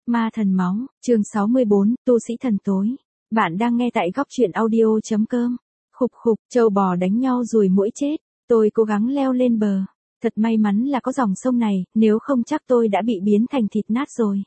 Ma thần máu, chương 64, tu sĩ thần tối. Bạn đang nghe tại góc truyện audio.com. Khục khục, trâu bò đánh nhau ruồi muỗi chết. Tôi cố gắng leo lên bờ. Thật may mắn là có dòng sông này, nếu không chắc tôi đã bị biến thành thịt nát rồi.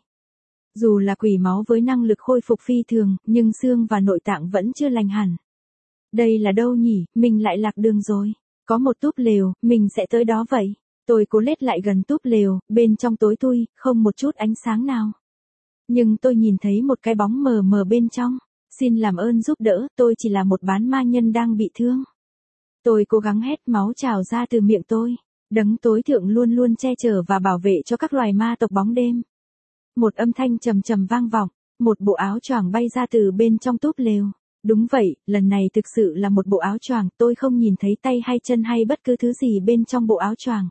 Dù là quỷ máu với năng lực khôi phục phi thường, nhưng xương và nội tạng vẫn chưa lành hẳn. Đây là đâu nhỉ, mình lại lạc đường rồi. Có một túp lều, mình sẽ tới đó vậy. Tôi cố lết lại gần túp lều, bên trong tối thui, không một chút ánh sáng nào. Nhưng tôi nhìn thấy một cái bóng mờ mờ bên trong. Xin làm ơn giúp đỡ, tôi chỉ là một bán ma nhân đang bị thương. Tôi cố gắng hét, máu trào ra từ miệng tôi. Đấng tối thượng luôn luôn che chở và bảo vệ cho các loài ma tộc bóng đêm. Một âm thanh trầm trầm vang vọng, một bộ áo choàng bay ra từ bên trong túp lều. Đúng vậy, lần này thực sự là một bộ áo choàng, tôi không nhìn thấy tay hay chân hay bất cứ thứ gì bên trong bộ áo choàng.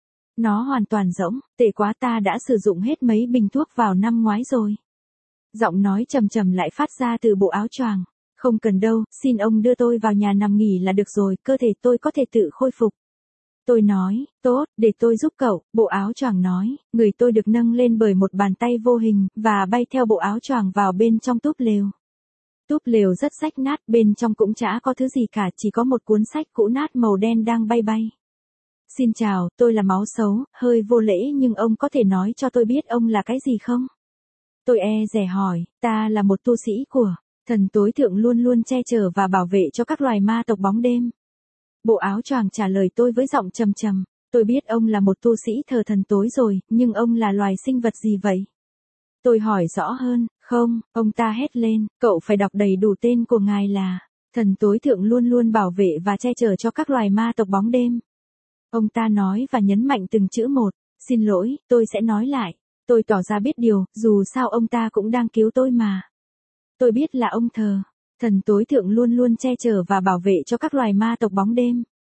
Nó hoàn toàn rỗng, tệ quá, ta đã sử dụng hết mấy bình thuốc vào năm ngoái rồi. Giọng nói trầm trầm lại phát ra từ bộ áo choàng. Không cần đâu, xin ông đưa tôi vào nhà nằm nghỉ là được rồi, cơ thể tôi có thể tự khôi phục. Tôi nói, tốt, để tôi giúp cậu, bộ áo choàng nói, người tôi được nâng lên bởi một bàn tay vô hình, và bay theo bộ áo choàng vào bên trong túp lều. Túp lều rất rách nát, bên trong cũng chả có thứ gì cả, chỉ có một cuốn sách cũ nát màu đen đang bay bay. Xin chào, tôi là Máu Xấu, hơi vô lễ nhưng ông có thể nói cho tôi biết ông là cái gì không? Tôi dè hỏi, ta là một tu sĩ của thần tối thượng luôn luôn che chở và bảo vệ cho các loài ma tộc bóng đêm. Bộ áo choàng trả lời tôi với giọng trầm trầm, tôi biết ông là một tu sĩ thờ thần tối rồi, nhưng ông là loài sinh vật gì vậy? Tôi hỏi rõ hơn, không, ông ta hét lên, cậu phải đọc đầy đủ tên của ngài là thần tối thượng luôn luôn bảo vệ và che chở cho các loài ma tộc bóng đêm. Ông ta nói và nhấn mạnh từng chữ một, xin lỗi, tôi sẽ nói lại. Tôi tỏ ra biết điều, dù sao ông ta cũng đang cứu tôi mà. Tôi biết là ông thờ thần tối thượng luôn luôn che chở và bảo vệ cho các loài ma tộc bóng đêm.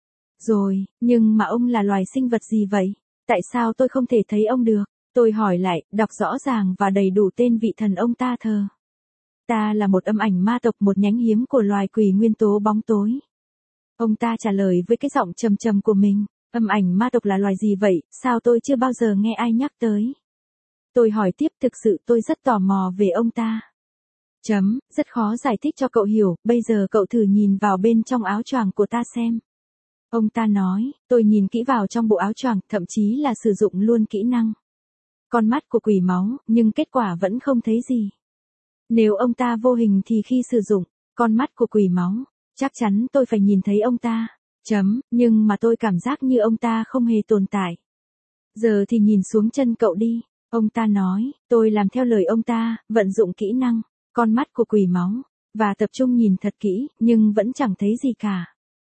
Rồi, nhưng mà ông là loài sinh vật gì vậy? Tại sao tôi không thể thấy ông được? Tôi hỏi lại, đọc rõ ràng và đầy đủ tên vị thần ông ta thờ. Ta là một âm ảnh ma tộc, một nhánh hiếm của loài quỷ nguyên tố bóng tối. Ông ta trả lời với cái giọng trầm trầm của mình, âm ảnh ma tộc là loài gì vậy, sao tôi chưa bao giờ nghe ai nhắc tới? Tôi hỏi tiếp, thực sự tôi rất tò mò về ông ta. Rất khó giải thích cho cậu hiểu, bây giờ cậu thử nhìn vào bên trong áo choàng của ta xem. Ông ta nói, tôi nhìn kỹ vào trong bộ áo choàng, thậm chí là sử dụng luôn kỹ năng con mắt của quỷ máu, nhưng kết quả vẫn không thấy gì. Nếu ông ta vô hình thì khi sử dụng con mắt của quỷ máu, chắc chắn tôi phải nhìn thấy ông ta. Nhưng mà tôi cảm giác như ông ta không hề tồn tại. Giờ thì nhìn xuống chân cậu đi. Ông ta nói, tôi làm theo lời ông ta, vận dụng kỹ năng con mắt của quỷ máu, và tập trung nhìn thật kỹ, nhưng vẫn chẳng thấy gì cả.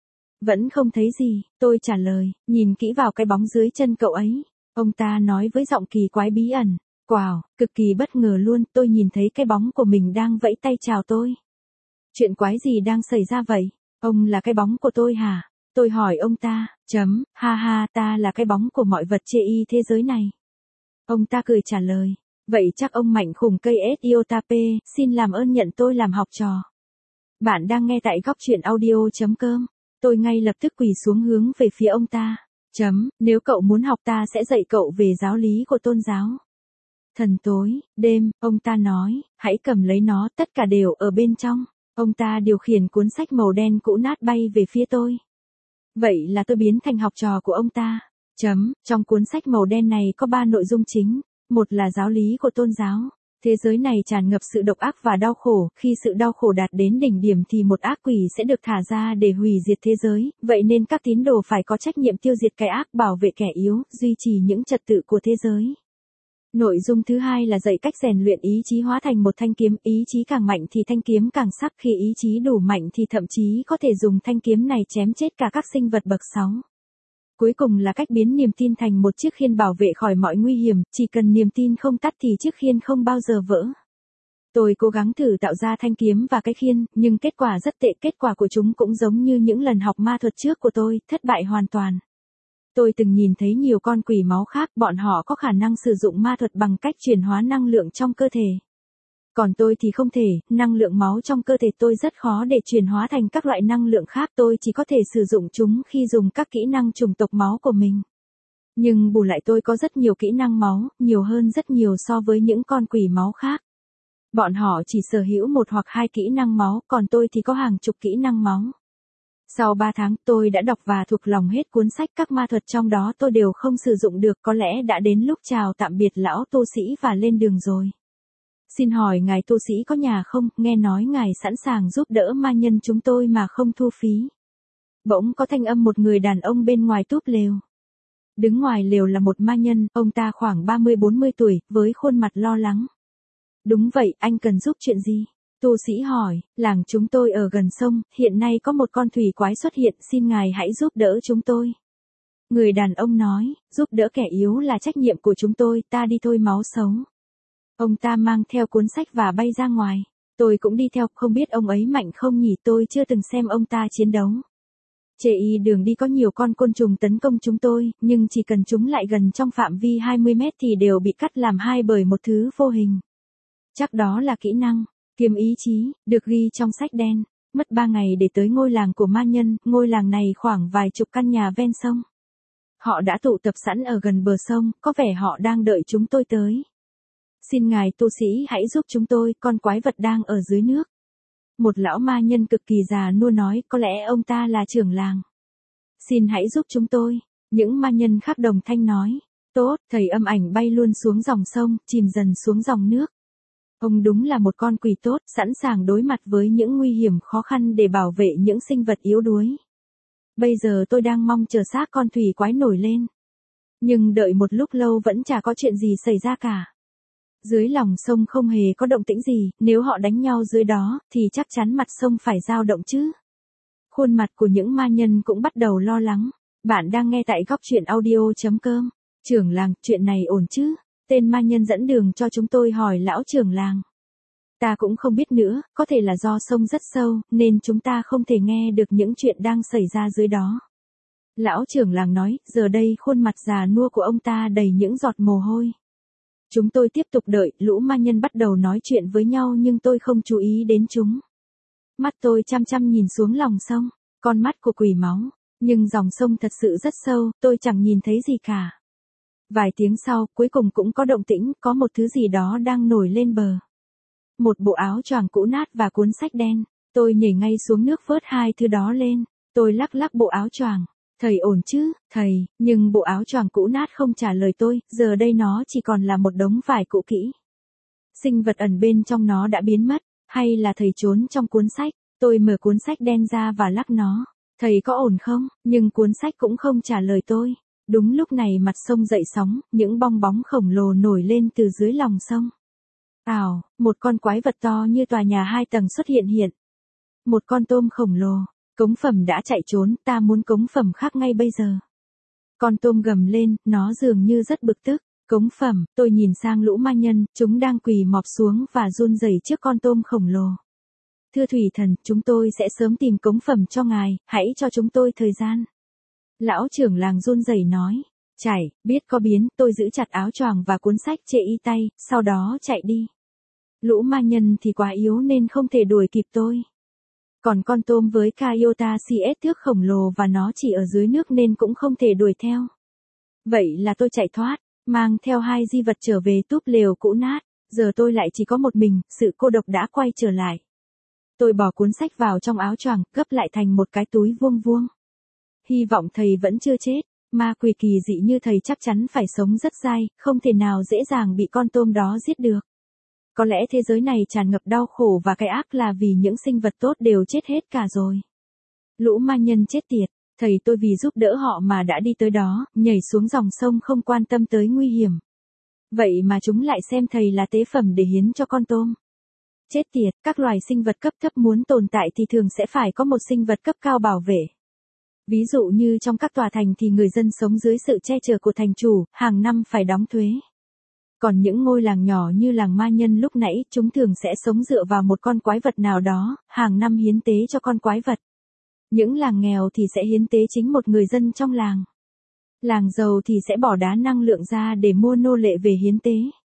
Vẫn không thấy gì, tôi trả lời, nhìn kỹ vào cái bóng dưới chân cậu ấy. Ông ta nói với giọng kỳ quái bí ẩn, wow, cực kỳ bất ngờ luôn, tôi nhìn thấy cái bóng của mình đang vẫy tay chào tôi. Chuyện quái gì đang xảy ra vậy? Ông là cái bóng của tôi hả? Tôi hỏi ông ta, ha ha, ta là cái bóng của mọi vật chê y thế giới này. Ông ta cười trả lời, vậy chắc ông mạnh khủng cây Siotape, xin làm ơn nhận tôi làm học trò. Bạn đang nghe tại góc truyện audio.com. Tôi ngay lập tức quỳ xuống hướng về phía ông ta. Nếu cậu muốn học ta sẽ dạy cậu về giáo lý của tôn giáo. Thần tối, đêm, ông ta nói, hãy cầm lấy nó, tất cả đều ở bên trong. Ông ta điều khiển cuốn sách màu đen cũ nát bay về phía tôi. Vậy là tôi biến thành học trò của ông ta. Trong cuốn sách màu đen này có 3 nội dung chính. Một là giáo lý của tôn giáo. Thế giới này tràn ngập sự độc ác và đau khổ, khi sự đau khổ đạt đến đỉnh điểm thì một ác quỷ sẽ được thả ra để hủy diệt thế giới, vậy nên các tín đồ phải có trách nhiệm tiêu diệt cái ác, bảo vệ kẻ yếu, duy trì những trật tự của thế giới. Nội dung thứ hai là dạy cách rèn luyện ý chí hóa thành một thanh kiếm, ý chí càng mạnh thì thanh kiếm càng sắc, khi ý chí đủ mạnh thì thậm chí có thể dùng thanh kiếm này chém chết cả các sinh vật bậc 6. Cuối cùng là cách biến niềm tin thành một chiếc khiên bảo vệ khỏi mọi nguy hiểm, chỉ cần niềm tin không tắt thì chiếc khiên không bao giờ vỡ. Tôi cố gắng thử tạo ra thanh kiếm và cái khiên, nhưng kết quả rất tệ, kết quả của chúng cũng giống như những lần học ma thuật trước của tôi, thất bại hoàn toàn. Tôi từng nhìn thấy nhiều con quỷ máu khác, bọn họ có khả năng sử dụng ma thuật bằng cách chuyển hóa năng lượng trong cơ thể. Còn tôi thì không thể, năng lượng máu trong cơ thể tôi rất khó để chuyển hóa thành các loại năng lượng khác, tôi chỉ có thể sử dụng chúng khi dùng các kỹ năng chủng tộc máu của mình. Nhưng bù lại tôi có rất nhiều kỹ năng máu, nhiều hơn rất nhiều so với những con quỷ máu khác. Bọn họ chỉ sở hữu một hoặc hai kỹ năng máu, còn tôi thì có hàng chục kỹ năng máu. Sau 3 tháng, tôi đã đọc và thuộc lòng hết cuốn sách, các ma thuật trong đó tôi đều không sử dụng được, có lẽ đã đến lúc chào tạm biệt lão tu sĩ và lên đường rồi. Xin hỏi ngài tu sĩ có nhà không, nghe nói ngài sẵn sàng giúp đỡ ma nhân chúng tôi mà không thu phí. Bỗng có thanh âm một người đàn ông bên ngoài túp lều. Đứng ngoài lều là một ma nhân, ông ta khoảng 30-40 tuổi, với khuôn mặt lo lắng. Đúng vậy, anh cần giúp chuyện gì? Tu sĩ hỏi, làng chúng tôi ở gần sông, hiện nay có một con thủy quái xuất hiện, xin ngài hãy giúp đỡ chúng tôi. Người đàn ông nói, giúp đỡ kẻ yếu là trách nhiệm của chúng tôi, ta đi thôi máu xấu. Ông ta mang theo cuốn sách và bay ra ngoài. Tôi cũng đi theo, không biết ông ấy mạnh không nhỉ, tôi chưa từng xem ông ta chiến đấu. Trên đường đi có nhiều con côn trùng tấn công chúng tôi, nhưng chỉ cần chúng lại gần trong phạm vi 20 mét thì đều bị cắt làm hai bởi một thứ vô hình. Chắc đó là kỹ năng, kiếm ý chí, được ghi trong sách đen. Mất 3 ngày để tới ngôi làng của ma nhân, ngôi làng này khoảng vài chục căn nhà ven sông. Họ đã tụ tập sẵn ở gần bờ sông, có vẻ họ đang đợi chúng tôi tới. Xin ngài tu sĩ hãy giúp chúng tôi, con quái vật đang ở dưới nước. Một lão ma nhân cực kỳ già nua nói, có lẽ ông ta là trưởng làng. Xin hãy giúp chúng tôi. Những ma nhân khác đồng thanh nói. Tốt, thầy âm ảnh bay luôn xuống dòng sông, chìm dần xuống dòng nước. Ông đúng là một con quỷ tốt, sẵn sàng đối mặt với những nguy hiểm khó khăn để bảo vệ những sinh vật yếu đuối. Bây giờ tôi đang mong chờ xác con thủy quái nổi lên. Nhưng đợi một lúc lâu vẫn chả có chuyện gì xảy ra cả. Dưới lòng sông không hề có động tĩnh gì, nếu họ đánh nhau dưới đó, thì chắc chắn mặt sông phải dao động chứ. Khuôn mặt của những ma nhân cũng bắt đầu lo lắng. Bạn đang nghe tại góc truyện audio.com. Trưởng làng, chuyện này ổn chứ? Tên ma nhân dẫn đường cho chúng tôi hỏi lão trưởng làng. Ta cũng không biết nữa, có thể là do sông rất sâu, nên chúng ta không thể nghe được những chuyện đang xảy ra dưới đó. Lão trưởng làng nói, giờ đây khuôn mặt già nua của ông ta đầy những giọt mồ hôi. Chúng tôi tiếp tục đợi, lũ ma nhân bắt đầu nói chuyện với nhau nhưng tôi không chú ý đến chúng. Mắt tôi chăm chăm nhìn xuống lòng sông, con mắt của quỷ máu, nhưng dòng sông thật sự rất sâu, tôi chẳng nhìn thấy gì cả. Vài tiếng sau, cuối cùng cũng có động tĩnh, có một thứ gì đó đang nổi lên bờ. Một bộ áo choàng cũ nát và cuốn sách đen, tôi nhảy ngay xuống nước vớt hai thứ đó lên, tôi lắc lắc bộ áo choàng. Thầy ổn chứ, thầy, nhưng bộ áo choàng cũ nát không trả lời tôi, giờ đây nó chỉ còn là một đống vải cũ kỹ. Sinh vật ẩn bên trong nó đã biến mất, hay là thầy trốn trong cuốn sách, tôi mở cuốn sách đen ra và lắc nó. Thầy có ổn không, nhưng cuốn sách cũng không trả lời tôi. Đúng lúc này mặt sông dậy sóng, những bong bóng khổng lồ nổi lên từ dưới lòng sông. Ào, một con quái vật to như tòa nhà 2 tầng xuất hiện. Một con tôm khổng lồ. Cống phẩm đã chạy trốn, ta muốn cống phẩm khác ngay bây giờ. Con tôm gầm lên, nó dường như rất bực tức. Cống phẩm, tôi nhìn sang lũ ma nhân, chúng đang quỳ mọp xuống và run rẩy trước con tôm khổng lồ. Thưa thủy thần, chúng tôi sẽ sớm tìm cống phẩm cho ngài, hãy cho chúng tôi thời gian. Lão trưởng làng run rẩy nói. Chảy, biết có biến, tôi giữ chặt áo choàng và cuốn sách chệ y tay, sau đó chạy đi. Lũ ma nhân thì quá yếu nên không thể đuổi kịp tôi. Còn con tôm với Kaiota CS thước khổng lồ và nó chỉ ở dưới nước nên cũng không thể đuổi theo. Vậy là tôi chạy thoát, mang theo hai di vật trở về túp lều cũ nát, giờ tôi lại chỉ có một mình, sự cô độc đã quay trở lại. Tôi bỏ cuốn sách vào trong áo choàng, gấp lại thành một cái túi vuông vuông. Hy vọng thầy vẫn chưa chết, ma quỷ kỳ dị như thầy chắc chắn phải sống rất dai, không thể nào dễ dàng bị con tôm đó giết được. Có lẽ thế giới này tràn ngập đau khổ và cái ác là vì những sinh vật tốt đều chết hết cả rồi. Lũ ma nhân chết tiệt, thầy tôi vì giúp đỡ họ mà đã đi tới đó, nhảy xuống dòng sông không quan tâm tới nguy hiểm. Vậy mà chúng lại xem thầy là tế phẩm để hiến cho con tôm. Chết tiệt, các loài sinh vật cấp thấp muốn tồn tại thì thường sẽ phải có một sinh vật cấp cao bảo vệ. Ví dụ như trong các tòa thành thì người dân sống dưới sự che chở của thành chủ, hàng năm phải đóng thuế. Còn những ngôi làng nhỏ như làng ma nhân lúc nãy, chúng thường sẽ sống dựa vào một con quái vật nào đó, hàng năm hiến tế cho con quái vật. Những làng nghèo thì sẽ hiến tế chính một người dân trong làng. Làng giàu thì sẽ bỏ đá năng lượng ra để mua nô lệ về hiến tế.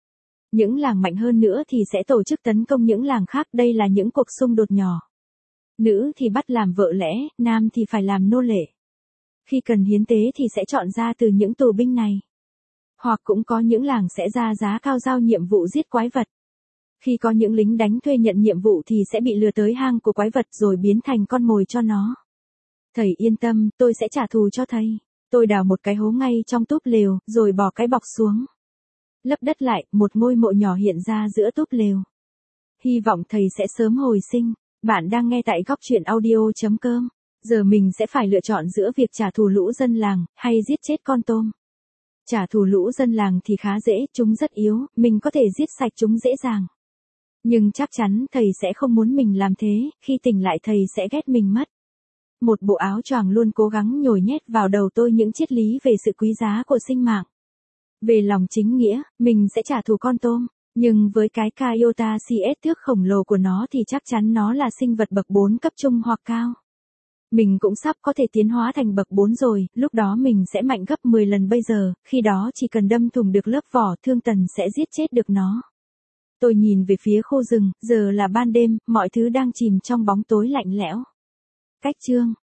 Những làng mạnh hơn nữa thì sẽ tổ chức tấn công những làng khác, đây là những cuộc xung đột nhỏ. Nữ thì bắt làm vợ lẽ, nam thì phải làm nô lệ. Khi cần hiến tế thì sẽ chọn ra từ những tù binh này. Hoặc cũng có những làng sẽ ra giá cao giao nhiệm vụ giết quái vật. Khi có những lính đánh thuê nhận nhiệm vụ thì sẽ bị lừa tới hang của quái vật rồi biến thành con mồi cho nó. Thầy yên tâm, tôi sẽ trả thù cho thầy. Tôi đào một cái hố ngay trong túp lều, rồi bỏ cái bọc xuống. Lấp đất lại, một ngôi mộ nhỏ hiện ra giữa túp lều. Hy vọng thầy sẽ sớm hồi sinh. Bạn đang nghe tại góc truyện audio.com. Giờ mình sẽ phải lựa chọn giữa việc trả thù lũ dân làng, hay giết chết con tôm. Trả thù lũ dân làng thì khá dễ, chúng rất yếu, mình có thể giết sạch chúng dễ dàng. Nhưng chắc chắn thầy sẽ không muốn mình làm thế, khi tỉnh lại thầy sẽ ghét mình mất. Một bộ áo choàng luôn cố gắng nhồi nhét vào đầu tôi những triết lý về sự quý giá của sinh mạng. Về lòng chính nghĩa, mình sẽ trả thù con tôm. Nhưng với cái Kaiota CS thước khổng lồ của nó thì chắc chắn nó là sinh vật bậc 4 cấp trung hoặc cao. Mình cũng sắp có thể tiến hóa thành bậc 4 rồi, lúc đó mình sẽ mạnh gấp 10 lần bây giờ, khi đó chỉ cần đâm thủng được lớp vỏ thương tần sẽ giết chết được nó. Tôi nhìn về phía khu rừng, giờ là ban đêm, mọi thứ đang chìm trong bóng tối lạnh lẽo. Cách chương